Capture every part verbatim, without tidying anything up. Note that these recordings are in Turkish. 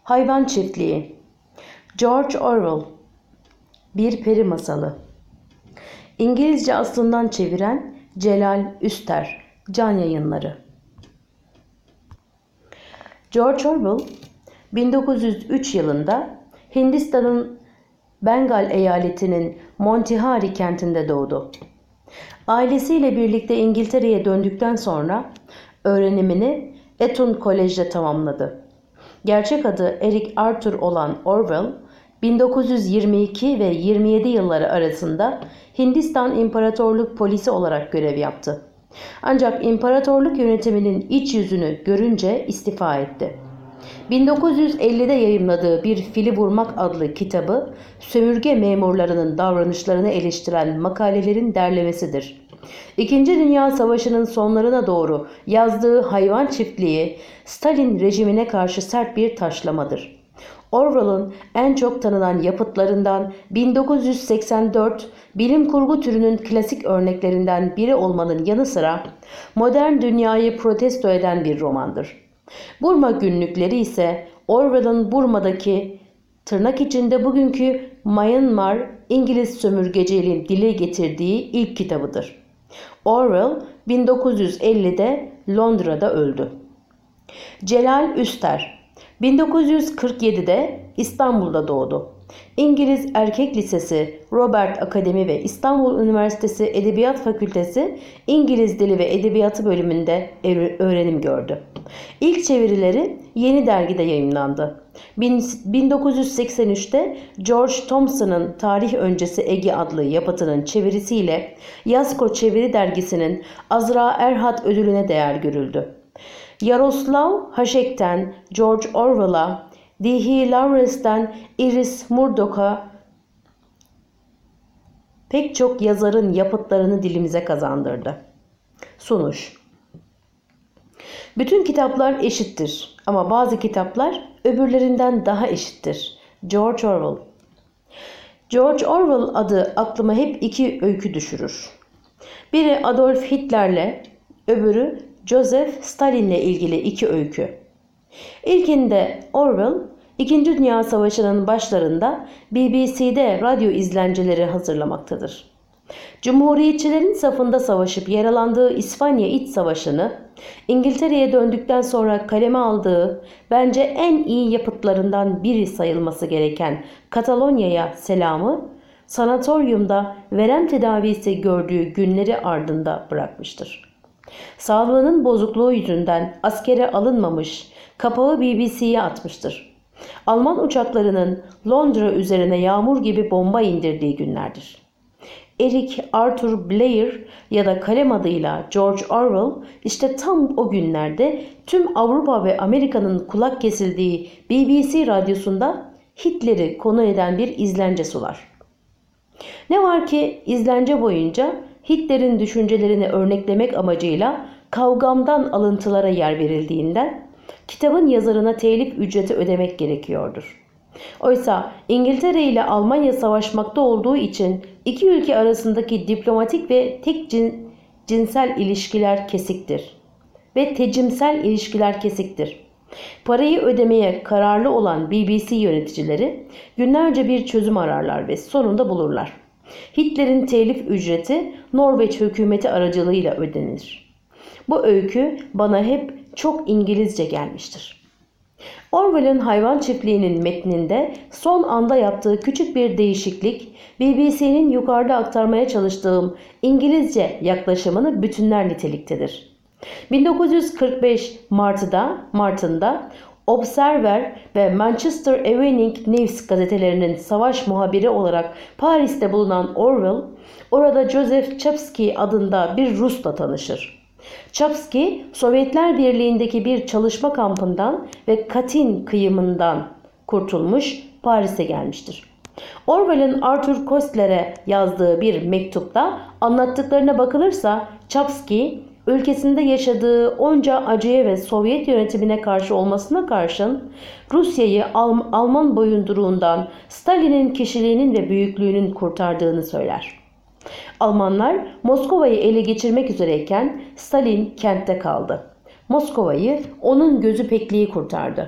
Hayvan Çiftliği. George Orwell. Bir Peri Masalı. İngilizce aslından çeviren Celal Üster. Can Yayınları. George Orwell bin dokuz yüz üç yılında Hindistan'ın Bengal eyaletinin Montihari kentinde doğdu. Ailesiyle birlikte İngiltere'ye döndükten sonra öğrenimini Eton Kolej'de tamamladı. Gerçek adı Eric Arthur olan Orwell, bin dokuz yüz yirmi iki ve yirmi yedi yılları arasında Hindistan İmparatorluk Polisi olarak görev yaptı. Ancak imparatorluk yönetiminin iç yüzünü görünce istifa etti. bin dokuz yüz ellide yayımladığı Bir Fili Vurmak adlı kitabı, sömürge memurlarının davranışlarını eleştiren makalelerin derlemesidir. İkinci Dünya Savaşı'nın sonlarına doğru yazdığı Hayvan Çiftliği, Stalin rejimine karşı sert bir taşlamadır. Orwell'ın en çok tanınan yapıtlarından bin dokuz yüz seksen dört bilim kurgu türünün klasik örneklerinden biri olmanın yanı sıra modern dünyayı protesto eden bir romandır. Burma Günlükleri ise Orwell'ın Burma'daki tırnak içinde bugünkü Myanmar İngiliz sömürgeciliğin dile getirdiği ilk kitabıdır. Orwell bin dokuz yüz ellide Londra'da öldü. Celal Üster bin dokuz yüz kırk yedide İstanbul'da doğdu. İngiliz Erkek Lisesi, Robert Akademi ve İstanbul Üniversitesi Edebiyat Fakültesi İngiliz Dili ve Edebiyatı bölümünde öğrenim gördü. İlk çevirileri Yeni Dergi'de yayımlandı. bin dokuz yüz seksen üçte George Thompson'ın Tarih Öncesi Ege adlı yapıtının çevirisiyle Yasko Çeviri Dergisi'nin Azra Erhat ödülüne değer görüldü. Yaroslav Hašek'ten George Orwell'a, D H Lawrence'den Iris Murdoch'a pek çok yazarın yapıtlarını dilimize kazandırdı. Sunuş. Bütün kitaplar eşittir ama bazı kitaplar öbürlerinden daha eşittir. George Orwell. George Orwell adı aklıma hep iki öykü düşürür. Biri Adolf Hitler'le, öbürü Joseph Stalin'le ilgili iki öykü. İlkinde Orwell, İkinci Dünya Savaşı'nın başlarında B B C'de radyo izlenceleri hazırlamaktadır. Cumhuriyetçilerin safında savaşıp yaralandığı İspanya İç Savaşı'nı, İngiltere'ye döndükten sonra kaleme aldığı bence en iyi yapıtlarından biri sayılması gereken Katalonya'ya selamı, sanatoryumda verem tedavisi gördüğü günleri ardında bırakmıştır. Sağlığının bozukluğu yüzünden askere alınmamış, kapağı B B C'ye atmıştır. Alman uçaklarının Londra üzerine yağmur gibi bomba indirdiği günlerdir. Eric Arthur Blair ya da kalem adıyla George Orwell işte tam o günlerde tüm Avrupa ve Amerika'nın kulak kesildiği B B C radyosunda Hitler'i konu eden bir izlence sular. Ne var ki izlence boyunca Hitler'in düşüncelerini örneklemek amacıyla kavgamdan alıntılara yer verildiğinden kitabın yazarına telif ücreti ödemek gerekiyordur. Oysa İngiltere ile Almanya savaşmakta olduğu için iki ülke arasındaki diplomatik ve tek cin, cinsel ilişkiler kesiktir. Ve tecimsel ilişkiler kesiktir. Parayı ödemeye kararlı olan B B C yöneticileri günlerce bir çözüm ararlar ve sonunda bulurlar. Hitler'in telif ücreti Norveç hükümeti aracılığıyla ödenir. Bu öykü bana hep çok İngilizce gelmiştir. Orwell'ın Hayvan Çiftliği'nin metninde son anda yaptığı küçük bir değişiklik, B B C'nin yukarıda aktarmaya çalıştığım İngilizce yaklaşımını bütünler niteliktedir. bin dokuz yüz kırk beş Mart'da, Mart'ında Observer ve Manchester Evening News gazetelerinin savaş muhabiri olarak Paris'te bulunan Orwell, orada Joseph Chapsky adında bir Rus'la tanışır. Chapsky, Sovyetler Birliği'ndeki bir çalışma kampından ve Katyn kıyımından kurtulmuş Paris'e gelmiştir. Orwell'ın Arthur Koestler'e yazdığı bir mektupta anlattıklarına bakılırsa Chapsky, ülkesinde yaşadığı onca acıya ve Sovyet yönetimine karşı olmasına karşın Rusya'yı Alm- Alman boyunduruğundan Stalin'in kişiliğinin ve büyüklüğünün kurtardığını söyler. Almanlar Moskova'yı ele geçirmek üzereyken Stalin kentte kaldı. Moskova'yı onun gözü pekliği kurtardı.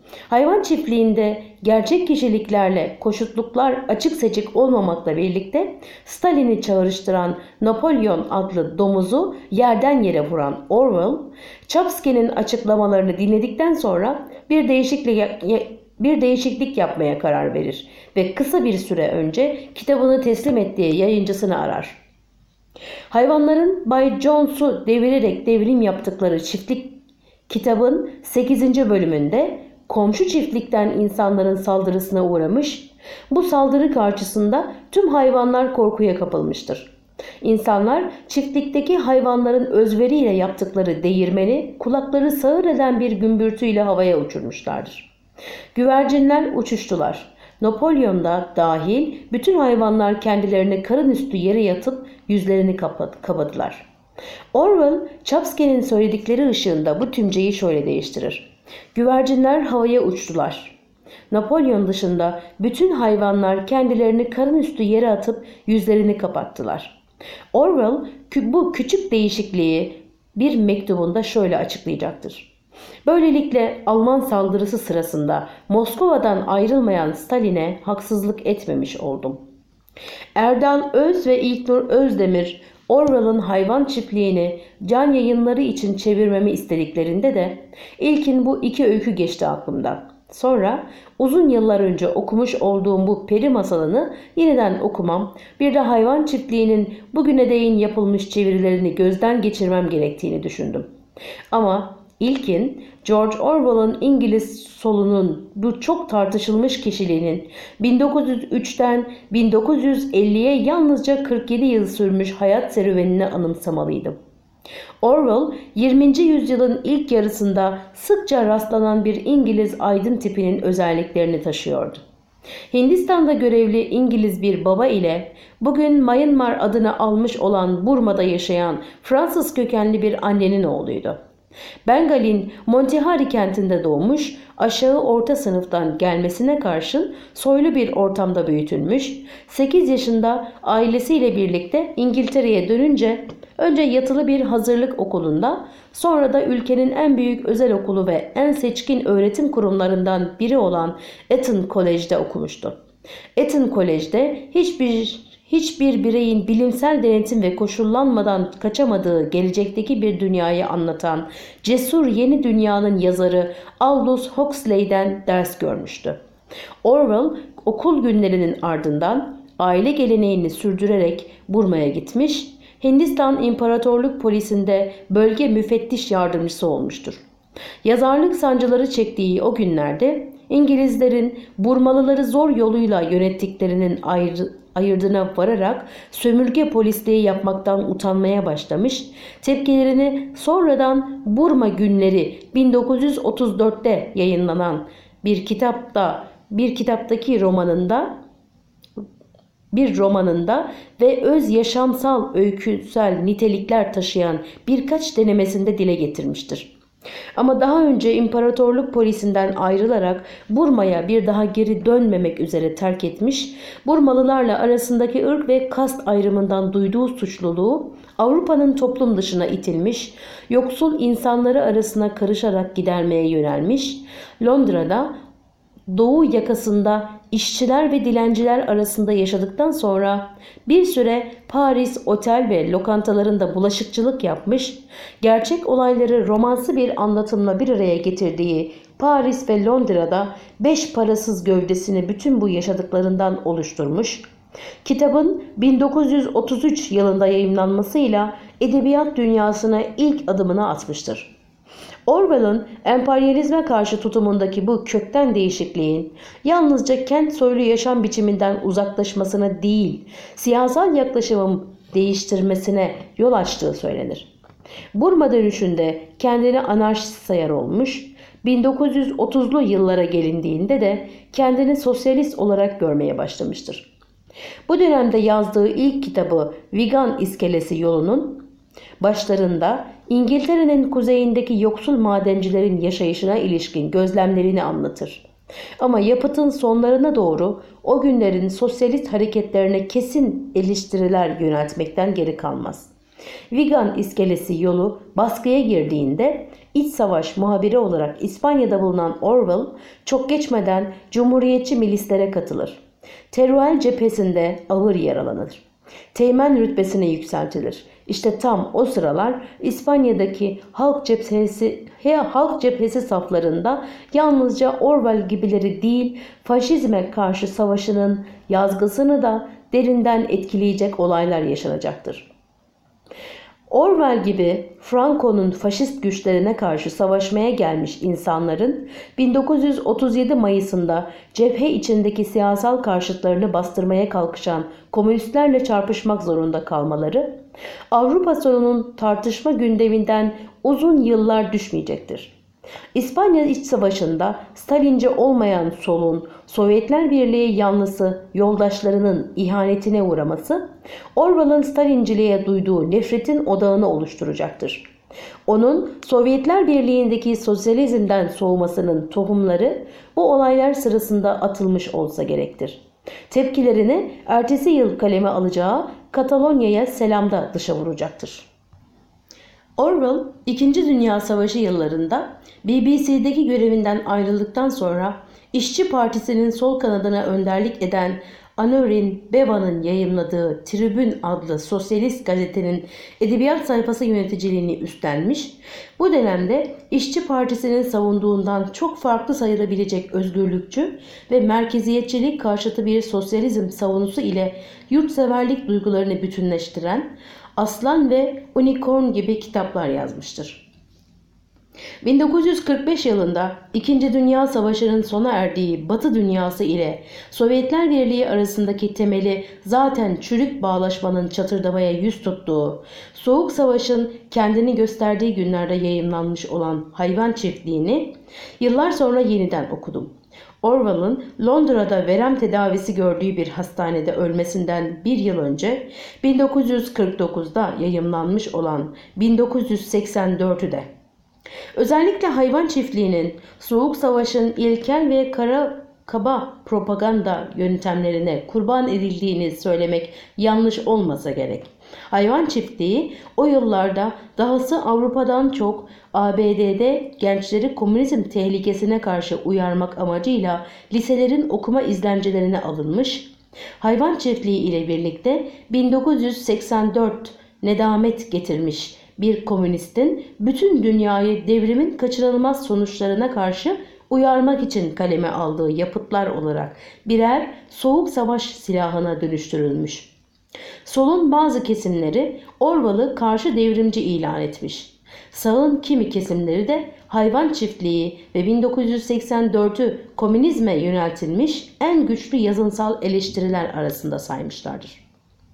Hayvan çiftliğinde gerçek kişiliklerle koşutluklar açık seçik olmamakla birlikte Stalin'i çağrıştıran Napolyon adlı domuzu yerden yere vuran Orwell, Chomsky'nin açıklamalarını dinledikten sonra bir değişiklik, bir değişiklik yapmaya karar verir ve kısa bir süre önce kitabını teslim ettiği yayıncısını arar. Hayvanların Bay Jones'u devirerek devrim yaptıkları çiftlik kitabın sekizinci bölümünde komşu çiftlikten insanların saldırısına uğramış, bu saldırı karşısında tüm hayvanlar korkuya kapılmıştır. İnsanlar çiftlikteki hayvanların özveriyle yaptıkları değirmeni kulakları sağır eden bir gümbürtüyle havaya uçurmuşlardır. Güvercinler uçuştular. Napolyon da dahil bütün hayvanlar kendilerini karın üstü yere yatıp yüzlerini kapadılar. Orwell, Chomsky'nin söyledikleri ışığında bu tümceyi şöyle değiştirir. Güvercinler havaya uçtular. Napolyon dışında bütün hayvanlar kendilerini karın üstü yere atıp yüzlerini kapattılar. Orwell bu küçük değişikliği bir mektubunda şöyle açıklayacaktır. Böylelikle Alman saldırısı sırasında Moskova'dan ayrılmayan Stalin'e haksızlık etmemiş oldum. Erdal Öz ve İlknur Özdemir, Orwell'ın hayvan çiftliğini Can Yayınları için çevirmemi istediklerinde de ilkin bu iki öykü geçti aklımdan. Sonra uzun yıllar önce okumuş olduğum bu peri masalını yeniden okumam, bir de hayvan çiftliğinin bugüne değin yapılmış çevirilerini gözden geçirmem gerektiğini düşündüm. Ama İlkin, George Orwell'ın İngiliz solunun bu çok tartışılmış kişiliğinin bin dokuz yüz üçten bin dokuz yüz elliye yalnızca kırk yedi yıl sürmüş hayat serüvenini anımsamalıydım. Orwell, yirminci yüzyılın ilk yarısında sıkça rastlanan bir İngiliz aydın tipinin özelliklerini taşıyordu. Hindistan'da görevli İngiliz bir baba ile bugün Myanmar adını almış olan Burma'da yaşayan Fransız kökenli bir annenin oğluydu. Bengal'in Montihari kentinde doğmuş, aşağı orta sınıftan gelmesine karşın soylu bir ortamda büyütülmüş, sekiz yaşında ailesiyle birlikte İngiltere'ye dönünce önce yatılı bir hazırlık okulunda, sonra da ülkenin en büyük özel okulu ve en seçkin öğretim kurumlarından biri olan Eton College'de okumuştu. Eton College'de hiçbir Hiçbir bireyin bilimsel denetim ve koşullanmadan kaçamadığı gelecekteki bir dünyayı anlatan cesur yeni dünyanın yazarı Aldous Huxley'den ders görmüştü. Orwell okul günlerinin ardından aile geleneğini sürdürerek Burma'ya gitmiş, Hindistan İmparatorluk Polisi'nde bölge müfettiş yardımcısı olmuştur. Yazarlık sancıları çektiği o günlerde İngilizlerin Burmalıları zor yoluyla yönettiklerinin ayrı ayırdığına vararak sömürge polisliği yapmaktan utanmaya başlamış, tepkilerini sonradan Burma Günleri bin dokuz yüz otuz dörtte yayınlanan bir kitapta bir kitaptaki romanında bir romanında ve öz yaşamsal öyküsel nitelikler taşıyan birkaç denemesinde dile getirmiştir. Ama daha önce imparatorluk polisinden ayrılarak Burma'ya bir daha geri dönmemek üzere terk etmiş, Burmalılarla arasındaki ırk ve kast ayrımından duyduğu suçluluğu Avrupa'nın toplum dışına itilmiş, yoksul insanları arasına karışarak gidermeye yönelmiş, Londra'da Doğu yakasında işçiler ve dilenciler arasında yaşadıktan sonra bir süre Paris otel ve lokantalarında bulaşıkçılık yapmış, gerçek olayları romansı bir anlatımla bir araya getirdiği Paris ve Londra'da beş parasız gövdesini bütün bu yaşadıklarından oluşturmuş, kitabın bin dokuz yüz otuz üç yılında yayımlanmasıyla edebiyat dünyasına ilk adımını atmıştır. Orwell'ın emperyalizme karşı tutumundaki bu kökten değişikliğin yalnızca kent soylu yaşam biçiminden uzaklaşmasına değil, siyasal yaklaşımın değiştirmesine yol açtığı söylenir. Burma dönüşünde kendini anarşist sayar olmuş, bin dokuz yüz otuzlu yıllara gelindiğinde de kendini sosyalist olarak görmeye başlamıştır. Bu dönemde yazdığı ilk kitabı Wigan İskelesi Yolu'nun başlarında İngiltere'nin kuzeyindeki yoksul madencilerin yaşayışına ilişkin gözlemlerini anlatır. Ama yapıtın sonlarına doğru o günlerin sosyalist hareketlerine kesin eleştiriler yöneltmekten geri kalmaz. Wigan İskelesi Yolu baskıya girdiğinde iç savaş muhabiri olarak İspanya'da bulunan Orwell çok geçmeden Cumhuriyetçi milislere katılır. Teruel cephesinde ağır yaralanır. Teğmen rütbesine yükseltilir. İşte tam o sıralar İspanya'daki halk cephesi, halk cephesi saflarında yalnızca Orwell gibileri değil, faşizme karşı savaşının yazgısını da derinden etkileyecek olaylar yaşanacaktır. Orwell gibi Franco'nun faşist güçlerine karşı savaşmaya gelmiş insanların bin dokuz yüz otuz yedi Mayıs'ında cephe içindeki siyasal karşıtlarını bastırmaya kalkışan komünistlerle çarpışmak zorunda kalmaları, Avrupa sorunun tartışma gündeminden uzun yıllar düşmeyecektir. İspanya İç Savaşı'nda Stalinci olmayan solun Sovyetler Birliği yanlısı yoldaşlarının ihanetine uğraması, Orwell'ın Stalinciliğe duyduğu nefretin odağını oluşturacaktır. Onun Sovyetler Birliği'ndeki sosyalizmden soğumasının tohumları bu olaylar sırasında atılmış olsa gerektir. Tepkilerini ertesi yıl kaleme alacağı Katalonya'ya selamda dışa vuracaktır. Orwell, İkinci Dünya Savaşı yıllarında B B C'deki görevinden ayrıldıktan sonra İşçi Partisi'nin sol kanadına önderlik eden Anorin Beva'nın yayımladığı Tribün adlı sosyalist gazetenin edebiyat sayfası yöneticiliğini üstlenmiş, bu dönemde İşçi Partisi'nin savunduğundan çok farklı sayılabilecek özgürlükçü ve merkeziyetçilik karşıtı bir sosyalizm savunusu ile yurtseverlik duygularını bütünleştiren Aslan ve Unicorn gibi kitaplar yazmıştır. bin dokuz yüz kırk beş yılında İkinci Dünya Savaşı'nın sona erdiği Batı dünyası ile Sovyetler Birliği arasındaki temeli zaten çürük bağlaşmanın çatırdamaya yüz tuttuğu, Soğuk Savaş'ın kendini gösterdiği günlerde yayımlanmış olan Hayvan Çiftliği'ni yıllar sonra yeniden okudum. Orwell'ın Londra'da verem tedavisi gördüğü bir hastanede ölmesinden bir yıl önce bin dokuz yüz kırk dokuzda yayımlanmış olan bin dokuz yüz seksen dört'ü de. Özellikle Hayvan Çiftliği'nin Soğuk Savaş'ın ilkel ve kara kaba propaganda yöntemlerine kurban edildiğini söylemek yanlış olmasa gerek. Hayvan Çiftliği o yıllarda dahası Avrupa'dan çok A B D'de gençleri komünizm tehlikesine karşı uyarmak amacıyla liselerin okuma izlencelerine alınmış, Hayvan Çiftliği ile birlikte bin dokuz yüz seksen dört nedamet getirmiş bir komünistin bütün dünyayı devrimin kaçınılmaz sonuçlarına karşı uyarmak için kaleme aldığı yapıtlar olarak birer soğuk savaş silahına dönüştürülmüş. Solun bazı kesimleri Orwell'ı karşı devrimci ilan etmiş. Sağın kimi kesimleri de Hayvan Çiftliği ve bin dokuz yüz seksen dört'ü komünizme yöneltilmiş en güçlü yazınsal eleştiriler arasında saymışlardır.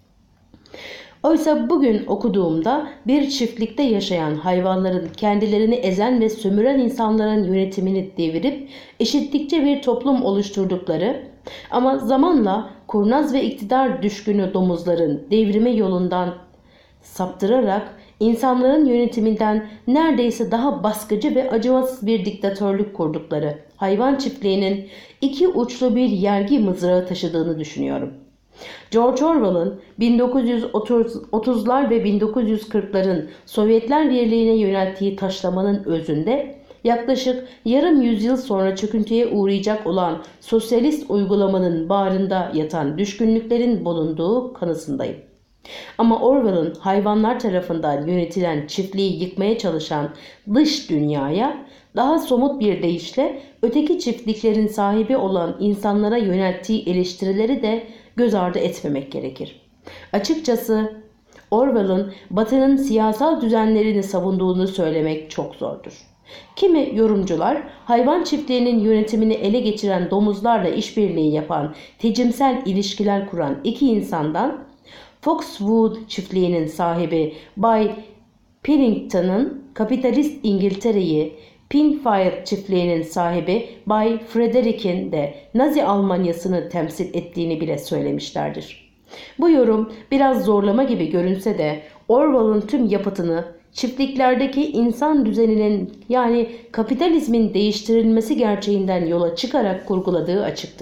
Oysa bugün okuduğumda bir çiftlikte yaşayan hayvanların kendilerini ezen ve sömüren insanların yönetimini devirip eşitlikçe bir toplum oluşturdukları ama zamanla kurnaz ve iktidar düşkünü domuzların devrimi yolundan saptırarak insanların yönetiminden neredeyse daha baskıcı ve acımasız bir diktatörlük kurdukları Hayvan Çiftliği'nin iki uçlu bir yergi mızrağı taşıdığını düşünüyorum. George Orwell'ın bin dokuz yüz otuzlar ve bin dokuz yüz kırkların Sovyetler Birliği'ne yönelttiği taşlamanın özünde yaklaşık yarım yüzyıl sonra çöküntüye uğrayacak olan sosyalist uygulamanın bağrında yatan düşkünlüklerin bulunduğu kanısındayım. Ama Orwell'ın hayvanlar tarafından yönetilen çiftliği yıkmaya çalışan dış dünyaya daha somut bir deyişle öteki çiftliklerin sahibi olan insanlara yönelttiği eleştirileri de göz ardı etmemek gerekir. Açıkçası Orwell'ın Batı'nın siyasal düzenlerini savunduğunu söylemek çok zordur. Kimi yorumcular hayvan çiftliğinin yönetimini ele geçiren domuzlarla işbirliği yapan, tecimsel ilişkiler kuran iki insandan Foxwood çiftliğinin sahibi Bay Pennington'ın kapitalist İngiltere'yi, Pinfire çiftliğinin sahibi Bay Frederick'in de Nazi Almanyası'nı temsil ettiğini bile söylemişlerdir. Bu yorum biraz zorlama gibi görünse de Orwell'ın tüm yapıtını çiftliklerdeki insan düzeninin yani kapitalizmin değiştirilmesi gerçeğinden yola çıkarak kurguladığı açıktır.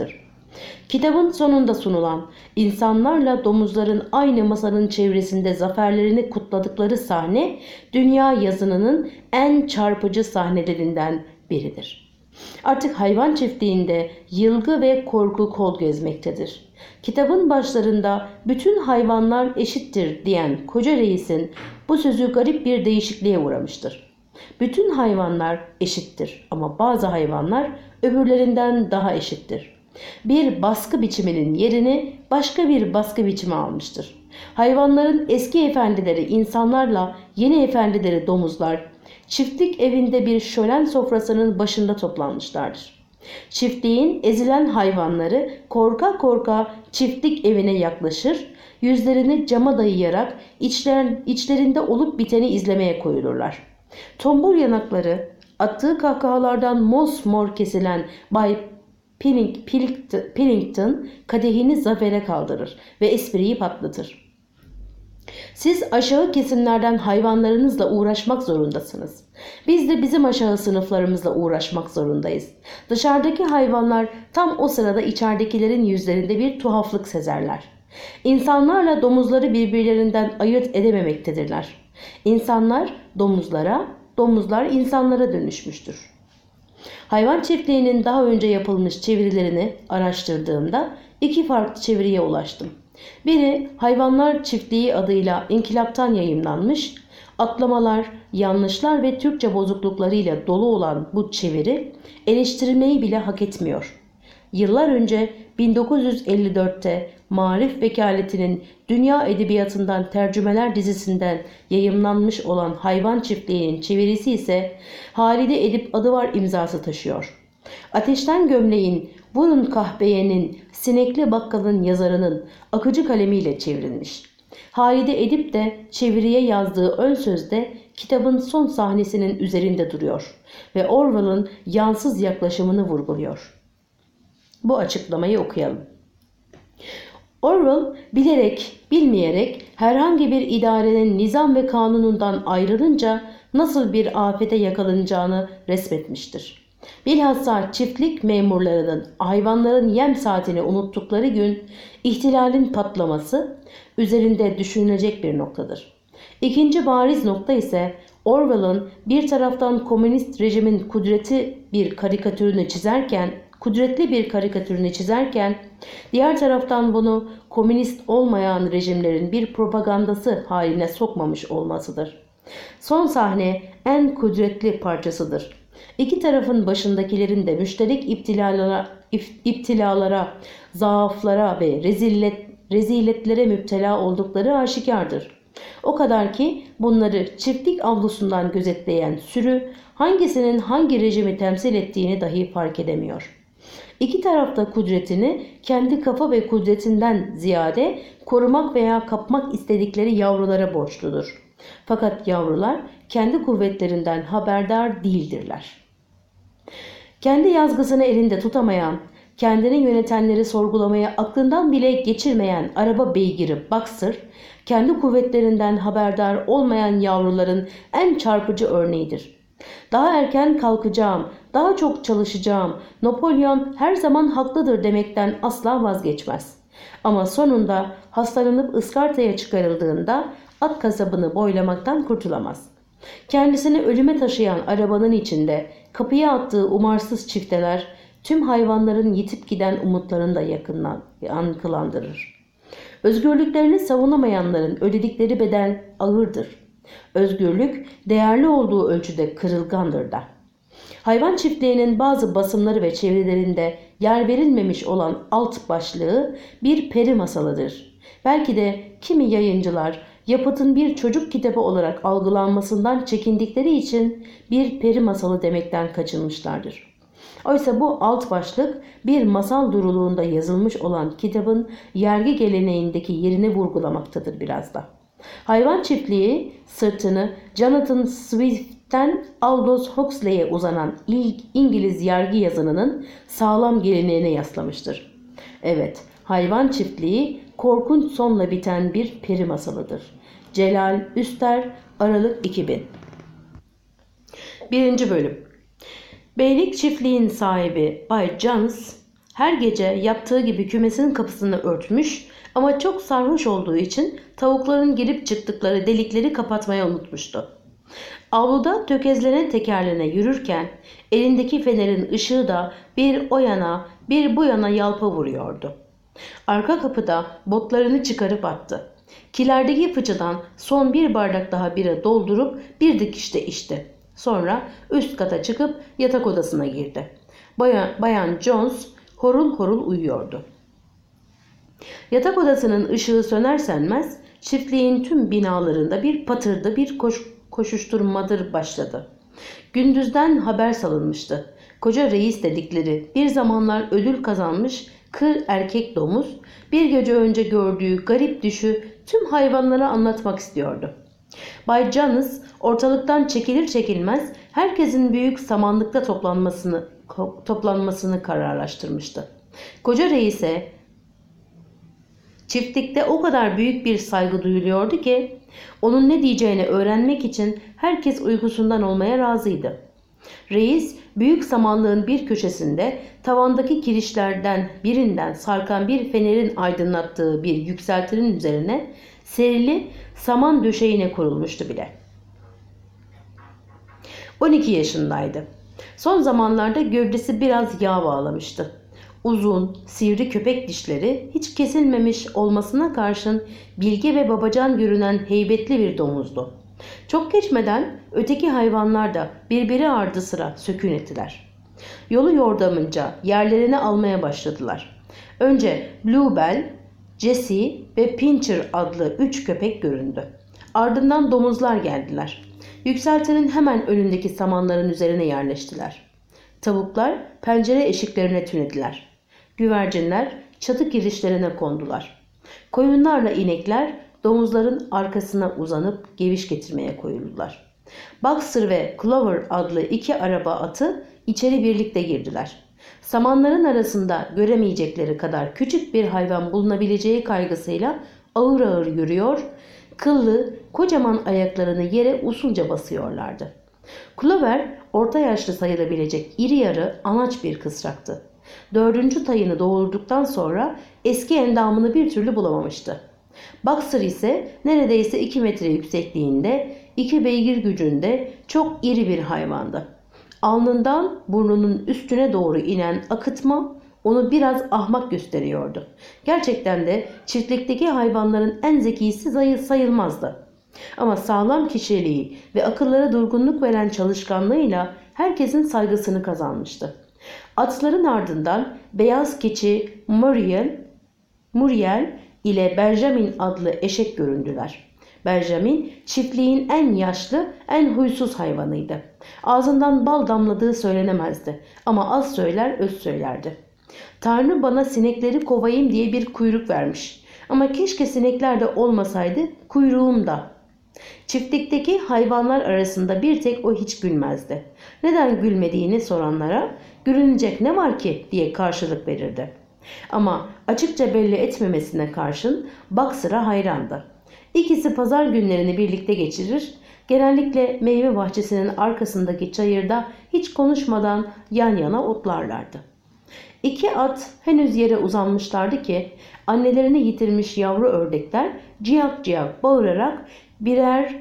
Kitabın sonunda sunulan, insanlarla domuzların aynı masanın çevresinde zaferlerini kutladıkları sahne, dünya yazınının en çarpıcı sahnelerinden biridir. Artık hayvan çiftliğinde yılgı ve korku kol gezmektedir. Kitabın başlarında bütün hayvanlar eşittir diyen koca reisin bu sözü garip bir değişikliğe uğramıştır. Bütün hayvanlar eşittir ama bazı hayvanlar öbürlerinden daha eşittir. Bir baskı biçiminin yerini başka bir baskı biçimi almıştır. Hayvanların eski efendileri insanlarla yeni efendileri domuzlar, çiftlik evinde bir şölen sofrasının başında toplanmışlardır. Çiftliğin ezilen hayvanları korka korka çiftlik evine yaklaşır, yüzlerini cama dayayarak içler, içlerinde olup biteni izlemeye koyulurlar. Tombul yanakları, attığı kahkahalardan mosmor kesilen Bay Pillington kadehini zafere kaldırır ve espriyi patlatır. Siz aşağı kesimlerden hayvanlarınızla uğraşmak zorundasınız. Biz de bizim aşağı sınıflarımızla uğraşmak zorundayız. Dışarıdaki hayvanlar tam o sırada içeridekilerin yüzlerinde bir tuhaflık sezerler. İnsanlarla domuzları birbirlerinden ayırt edememektedirler. İnsanlar domuzlara, domuzlar insanlara dönüşmüştür. Hayvan çiftliğinin daha önce yapılmış çevirilerini araştırdığımda iki farklı çeviriye ulaştım. Biri hayvanlar çiftliği adıyla inkılaptan yayımlanmış, atlamalar, yanlışlar ve Türkçe bozukluklarıyla dolu olan bu çeviri eleştirilmeyi bile hak etmiyor. Yıllar önce bin dokuz yüz elli dörtte Maarif Vekaleti'nin Dünya Edebiyatı'ndan Tercümeler dizisinden yayımlanmış olan Hayvan Çiftliği'nin çevirisi ise Halide Edip Adıvar imzası taşıyor. Ateşten Gömleğin, Vurun Kahpeye'nin, Sinekli Bakkal'ın yazarının akıcı kalemiyle çevrilmiş. Halide Edip de çeviriye yazdığı ön sözde kitabın son sahnesinin üzerinde duruyor ve Orwell'ın yansız yaklaşımını vurguluyor. Bu açıklamayı okuyalım. Orwell bilerek, bilmeyerek herhangi bir idarenin nizam ve kanunundan ayrılınca nasıl bir afete yakalanacağını resmetmiştir. Bilhassa çiftlik memurlarının hayvanların yem saatini unuttukları gün ihtilalin patlaması üzerinde düşünülecek bir noktadır. İkinci bariz nokta ise Orwell'ın bir taraftan komünist rejimin kudreti bir karikatürünü çizerken kudretli bir karikatürünü çizerken diğer taraftan bunu komünist olmayan rejimlerin bir propagandası haline sokmamış olmasıdır. Son sahne en kudretli parçasıdır. İki tarafın başındakilerin de müşterek iptilalara, iptilalara, zaaflara ve rezillet, reziletlere müptela oldukları aşikardır. O kadar ki bunları çiftlik avlusundan gözetleyen sürü hangisinin hangi rejimi temsil ettiğini dahi fark edemiyor. İki tarafta kudretini kendi kafa ve kudretinden ziyade korumak veya kapmak istedikleri yavrulara borçludur. Fakat yavrular kendi kuvvetlerinden haberdar değildirler. Kendi yazgısını elinde tutamayan, kendini yönetenleri sorgulamaya aklından bile geçirmeyen araba beygiri Boxer, kendi kuvvetlerinden haberdar olmayan yavruların en çarpıcı örneğidir. Daha erken kalkacağım, daha çok çalışacağım, Napolyon her zaman haklıdır demekten asla vazgeçmez. Ama sonunda hastalanıp ıskartaya çıkarıldığında at kasabını boylamaktan kurtulamaz. Kendisini ölüme taşıyan arabanın içinde kapıya attığı umarsız çifteler tüm hayvanların yitip giden umutlarını da yakından yankılandırır. Özgürlüklerini savunamayanların ödedikleri bedel ağırdır. Özgürlük değerli olduğu ölçüde kırılgandır da. Hayvan çiftliğinin bazı basımları ve çevirilerinde yer verilmemiş olan alt başlığı bir peri masalıdır. Belki de kimi yayıncılar yapıtın bir çocuk kitabı olarak algılanmasından çekindikleri için bir peri masalı demekten kaçınmışlardır. Oysa bu alt başlık bir masal duruluğunda yazılmış olan kitabın yergi geleneğindeki yerini vurgulamaktadır biraz da. Hayvan çiftliği sırtını Jonathan Swift'ten Aldous Huxley'e uzanan ilk İngiliz yergi yazınının sağlam geleneğine yaslamıştır. Evet, hayvan çiftliği korkunç sonla biten bir peri masalıdır. Celal Üster, Aralık iki bin. Birinci bölüm. Beylik çiftliğin sahibi Bay Jones Her gece yaptığı gibi kümesinin kapısını örtmüş ama çok sarhoş olduğu için tavukların girip çıktıkları delikleri kapatmayı unutmuştu. Avluda tökezlenen tekerleğine yürürken elindeki fenerin ışığı da bir o yana bir bu yana yalpa vuruyordu. Arka kapıda botlarını çıkarıp attı. Kilerdeki fıçıdan son bir bardak daha bira doldurup bir dikişte içti. Sonra üst kata çıkıp yatak odasına girdi. Bayan, Bayan Jones horul horul uyuyordu. Yatak odasının ışığı söner sönmez çiftliğin tüm binalarında bir patırdı, bir koş, koşuşturmadır başladı. Gündüzden haber salınmıştı. Koca reis dedikleri bir zamanlar ödül kazanmış kır erkek domuz bir gece önce gördüğü garip düşü tüm hayvanlara anlatmak istiyordu. Bay Jones ortalıktan çekilir çekilmez herkesin büyük samanlıkta toplanmasını toplanmasını kararlaştırmıştı. Koca reise çiftlikte o kadar büyük bir saygı duyuluyordu ki onun ne diyeceğini öğrenmek için herkes uykusundan olmaya razıydı. Reis büyük samanlığın bir köşesinde tavandaki kirişlerden birinden sarkan bir fenerin aydınlattığı bir yükseltinin üzerine serili saman döşeğine kurulmuştu bile. on iki yaşındaydı. Son zamanlarda gövdesi biraz yağ bağlamıştı. Uzun, sivri köpek dişleri hiç kesilmemiş olmasına karşın bilge ve babacan görünen heybetli bir domuzdu. Çok geçmeden öteki hayvanlar da birbiri ardı sıra sökün ettiler. Yolu yordamınca yerlerini almaya başladılar. Önce Bluebell, Jessie ve Pincher adlı üç köpek göründü. Ardından domuzlar geldiler. Yükseltinin hemen önündeki samanların üzerine yerleştiler. Tavuklar pencere eşiklerine tünediler. Güvercinler çatı girişlerine kondular. Koyunlarla inekler domuzların arkasına uzanıp geviş getirmeye koyuldular. Boxer ve Clover adlı iki araba atı içeri birlikte girdiler. Samanların arasında göremeyecekleri kadar küçük bir hayvan bulunabileceği kaygısıyla ağır ağır yürüyor, kıllı kocaman ayaklarını yere usulca basıyorlardı. Clover orta yaşlı sayılabilecek iri yarı anaç bir kısraktı. Dördüncü tayını doğurduktan sonra eski endamını bir türlü bulamamıştı. Boxer ise neredeyse iki metre yüksekliğinde, iki beygir gücünde çok iri bir hayvandı. Alnından burnunun üstüne doğru inen akıtma onu biraz ahmak gösteriyordu. Gerçekten de çiftlikteki hayvanların en zekisi sayılmazdı. Ama sağlam kişiliği ve akıllara durgunluk veren çalışkanlığıyla herkesin saygısını kazanmıştı. Atların ardından beyaz keçi Muriel, Muriel ile Benjamin adlı eşek göründüler. Benjamin çiftliğin en yaşlı, en huysuz hayvanıydı. Ağzından bal damladığı söylenemezdi ama az söyler öz söylerdi. Tanrı bana sinekleri kovayım diye bir kuyruk vermiş. Ama keşke sinekler de olmasaydı kuyruğum da. Çiftlikteki hayvanlar arasında bir tek o hiç gülmezdi. Neden gülmediğini soranlara gülünecek ne var ki diye karşılık verirdi. Ama açıkça belli etmemesine karşın Boxer'a hayrandı. İkisi pazar günlerini birlikte geçirir, genellikle meyve bahçesinin arkasındaki çayırda hiç konuşmadan yan yana otlarlardı. İki at henüz yere uzanmışlardı ki annelerini yitirmiş yavru ördekler ciyak ciyak bağırarak birer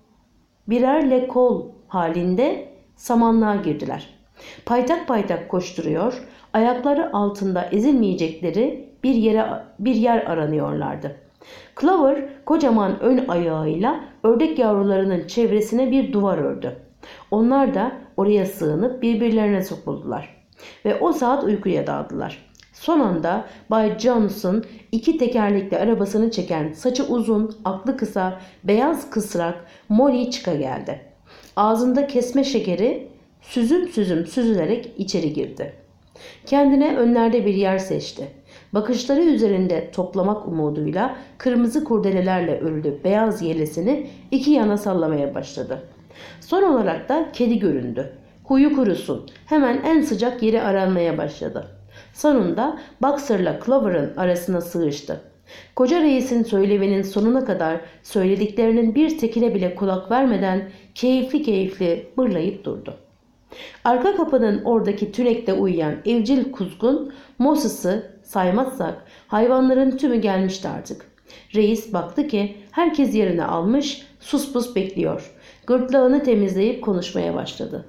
birerle kol halinde samanlığa girdiler. Paytak paytak koşturuyor, ayakları altında ezilmeyecekleri bir yere bir yer aranıyorlardı. Clover kocaman ön ayağıyla ördek yavrularının çevresine bir duvar ördü. Onlar da oraya sığınıp birbirlerine sokuldular ve o saat uykuya daldılar. Son anda Bay Jones'un iki tekerlekli arabasını çeken saçı uzun, aklı kısa, beyaz kısrak Molly çıka geldi. Ağzında kesme şekeri süzüm süzüm süzülerek içeri girdi. Kendine önlerde bir yer seçti. Bakışları üzerinde toplamak umuduyla kırmızı kurdelelerle örülü beyaz yelesini iki yana sallamaya başladı. Son olarak da kedi göründü. Huyu kurusun. Hemen en sıcak yeri aranmaya başladı. Sonunda Boxer'la Clover'ın arasına sığıştı. Koca reisin söylevenin sonuna kadar söylediklerinin bir tekine bile kulak vermeden keyifli keyifli mırlayıp durdu. Arka kapının oradaki tünekte uyuyan evcil kuzgun Moses'ı saymazsak hayvanların tümü gelmişti artık. Reis baktı ki herkes yerine almış, suspus bekliyor. Gırtlağını temizleyip konuşmaya başladı.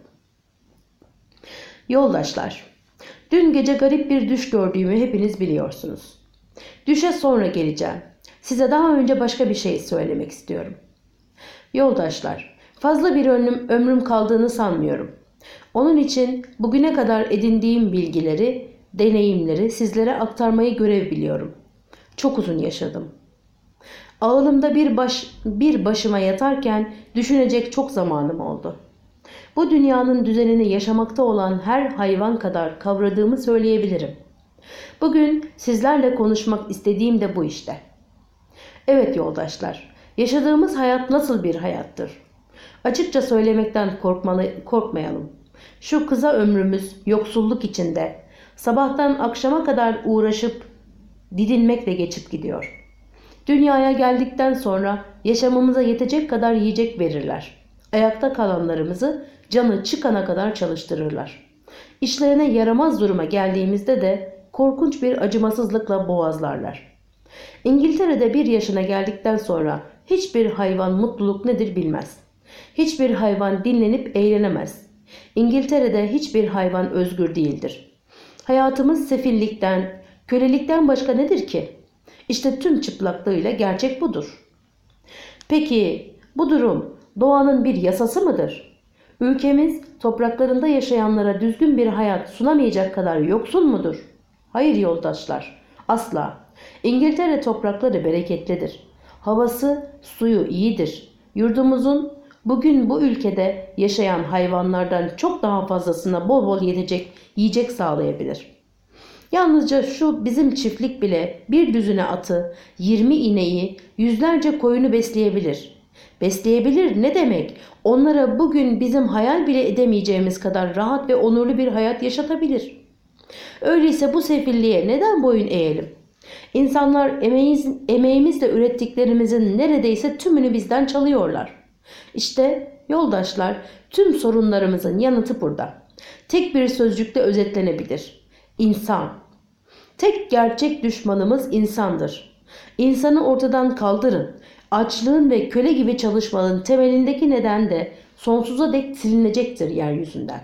Yoldaşlar, dün gece garip bir düş gördüğümü hepiniz biliyorsunuz. Düşe sonra geleceğim. Size daha önce başka bir şey söylemek istiyorum. Yoldaşlar, fazla bir ömrüm, ömrüm kaldığını sanmıyorum. Onun için bugüne kadar edindiğim bilgileri, deneyimleri sizlere aktarmayı görev biliyorum. Çok uzun yaşadım. Ağılımda bir, baş, bir başıma yatarken düşünecek çok zamanım oldu. Bu dünyanın düzenini yaşamakta olan her hayvan kadar kavradığımı söyleyebilirim. Bugün sizlerle konuşmak istediğim de bu işte. Evet yoldaşlar, yaşadığımız hayat nasıl bir hayattır? Açıkça söylemekten korkmalı, korkmayalım. Şu kısa ömrümüz yoksulluk içinde, sabahtan akşama kadar uğraşıp didinmekle geçip gidiyor. Dünyaya geldikten sonra yaşamımıza yetecek kadar yiyecek verirler. Ayakta kalanlarımızı canı çıkana kadar çalıştırırlar. İşlerine yaramaz duruma geldiğimizde de korkunç bir acımasızlıkla boğazlarlar. İngiltere'de bir yaşına geldikten sonra hiçbir hayvan mutluluk nedir bilmez. Hiçbir hayvan dinlenip eğlenemez. İngiltere'de hiçbir hayvan özgür değildir. Hayatımız sefillikten, kölelikten başka nedir ki? İşte tüm çıplaklığıyla gerçek budur. Peki bu durum doğanın bir yasası mıdır? Ülkemiz topraklarında yaşayanlara düzgün bir hayat sunamayacak kadar yoksul mudur? Hayır yoldaşlar, asla. İngiltere toprakları bereketlidir. Havası, suyu iyidir. Yurdumuzun bugün bu ülkede yaşayan hayvanlardan çok daha fazlasına bol bol yetecek yiyecek sağlayabilir. Yalnızca şu bizim çiftlik bile bir düzine atı, yirmi ineği, yüzlerce koyunu besleyebilir. Besleyebilir ne demek? Onlara bugün bizim hayal bile edemeyeceğimiz kadar rahat ve onurlu bir hayat yaşatabilir. Öyleyse bu sefilliğe neden boyun eğelim? İnsanlar emeğimiz, emeğimizle ürettiklerimizin neredeyse tümünü bizden çalıyorlar. İşte yoldaşlar, tüm sorunlarımızın yanıtı burada. Tek bir sözcükle özetlenebilir. İnsan. Tek gerçek düşmanımız insandır. İnsanı ortadan kaldırın. Açlığın ve köle gibi çalışmanın temelindeki neden de sonsuza dek silinecektir yeryüzünden.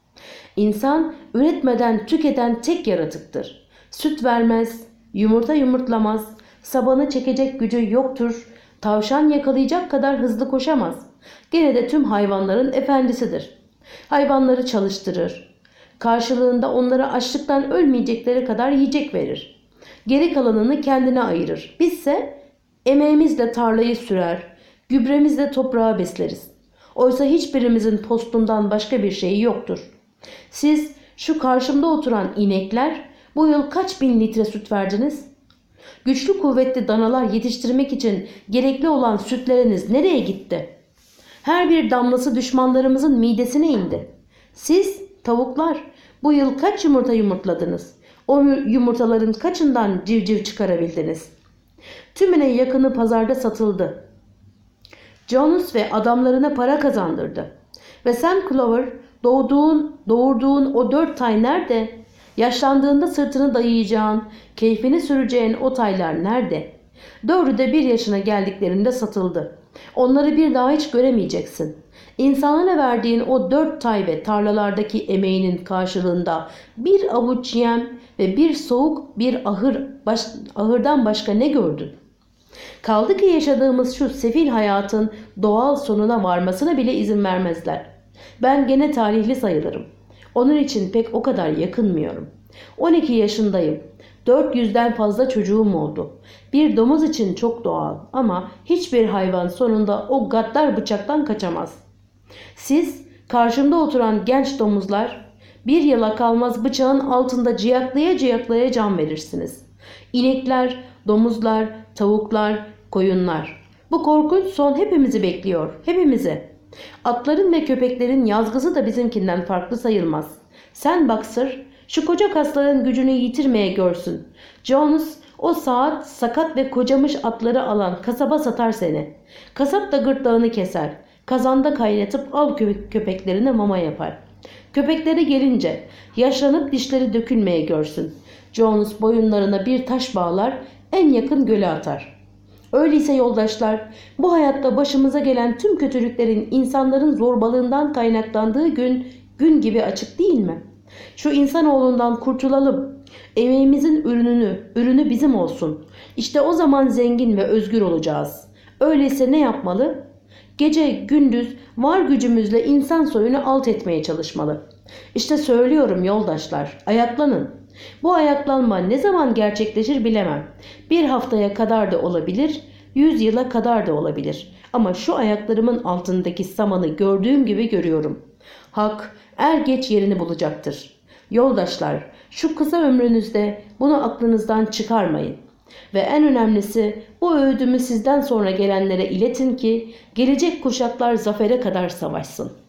İnsan üretmeden tüketen tek yaratıktır. Süt vermez, yumurta yumurtlamaz, sabanı çekecek gücü yoktur, tavşan yakalayacak kadar hızlı koşamaz. Gene de tüm hayvanların efendisidir. Hayvanları çalıştırır. Karşılığında onlara açlıktan ölmeyecekleri kadar yiyecek verir. Geri kalanını kendine ayırır. Bizse emeğimizle tarlayı sürer, gübremizle toprağı besleriz. Oysa hiçbirimizin postundan başka bir şeyi yoktur. Siz şu karşımda oturan inekler bu yıl kaç bin litre süt verdiniz? Güçlü kuvvetli danalar yetiştirmek için gerekli olan sütleriniz nereye gitti? Her bir damlası düşmanlarımızın midesine indi. Siz tavuklar bu yıl kaç yumurta yumurtladınız? O yumurtaların kaçından civciv çıkarabildiniz? Tümüne yakını pazarda satıldı. Jones ve adamlarına para kazandırdı. Ve sen Clover doğduğun, doğurduğun o dört tay nerede? Yaşlandığında sırtını dayayacağın, keyfini süreceğin o taylar nerede? Dördü de bir yaşına geldiklerinde satıldı. Onları bir daha hiç göremeyeceksin. İnsanlara verdiğin o dört tay ve tarlalardaki emeğinin karşılığında bir avuç yem ve bir soğuk bir ahır, baş, ahırdan başka ne gördün? Kaldı ki yaşadığımız şu sefil hayatın doğal sonuna varmasına bile izin vermezler. Ben gene talihli sayılırım. Onun için pek o kadar yakınmıyorum. on iki yaşındayım. dört yüzden fazla çocuğum oldu. Bir domuz için çok doğal ama hiçbir hayvan sonunda o gaddar bıçaktan kaçamaz. Siz karşımda oturan genç domuzlar bir yıla kalmaz bıçağın altında ciyaklaya ciyaklaya can verirsiniz. İnekler, domuzlar, tavuklar, koyunlar. Bu korkunç son hepimizi bekliyor. Hepimizi. Atların ve köpeklerin yazgısı da bizimkinden farklı sayılmaz. Sen Boxer, şu koca kasların gücünü yitirmeye görsün. Jones o saat sakat ve kocamış atları alan kasaba satar seni. Kasap da gırtlağını keser. Kazanda kaynatıp al köpeklerine mama yapar. Köpeklere gelince yaşlanıp dişleri dökülmeye görsün. Jones boyunlarına bir taş bağlar, en yakın göle atar. Öyleyse yoldaşlar, bu hayatta başımıza gelen tüm kötülüklerin insanların zorbalığından kaynaklandığı gün, gün gibi açık değil mi? Şu insanoğlundan kurtulalım. Emeğimizin ürününü, ürünü bizim olsun. İşte o zaman zengin ve özgür olacağız. Öyleyse ne yapmalı? Gece gündüz var gücümüzle insan soyunu alt etmeye çalışmalı. İşte söylüyorum yoldaşlar, ayaklanın. Bu ayaklanma ne zaman gerçekleşir bilemem. Bir haftaya kadar da olabilir, yüz yıla kadar da olabilir. Ama şu ayaklarımın altındaki samanı gördüğüm gibi görüyorum. Hak er geç yerini bulacaktır. Yoldaşlar, şu kısa ömrünüzde bunu aklınızdan çıkarmayın. Ve en önemlisi bu öğüdümü sizden sonra gelenlere iletin ki gelecek kuşaklar zafere kadar savaşsın.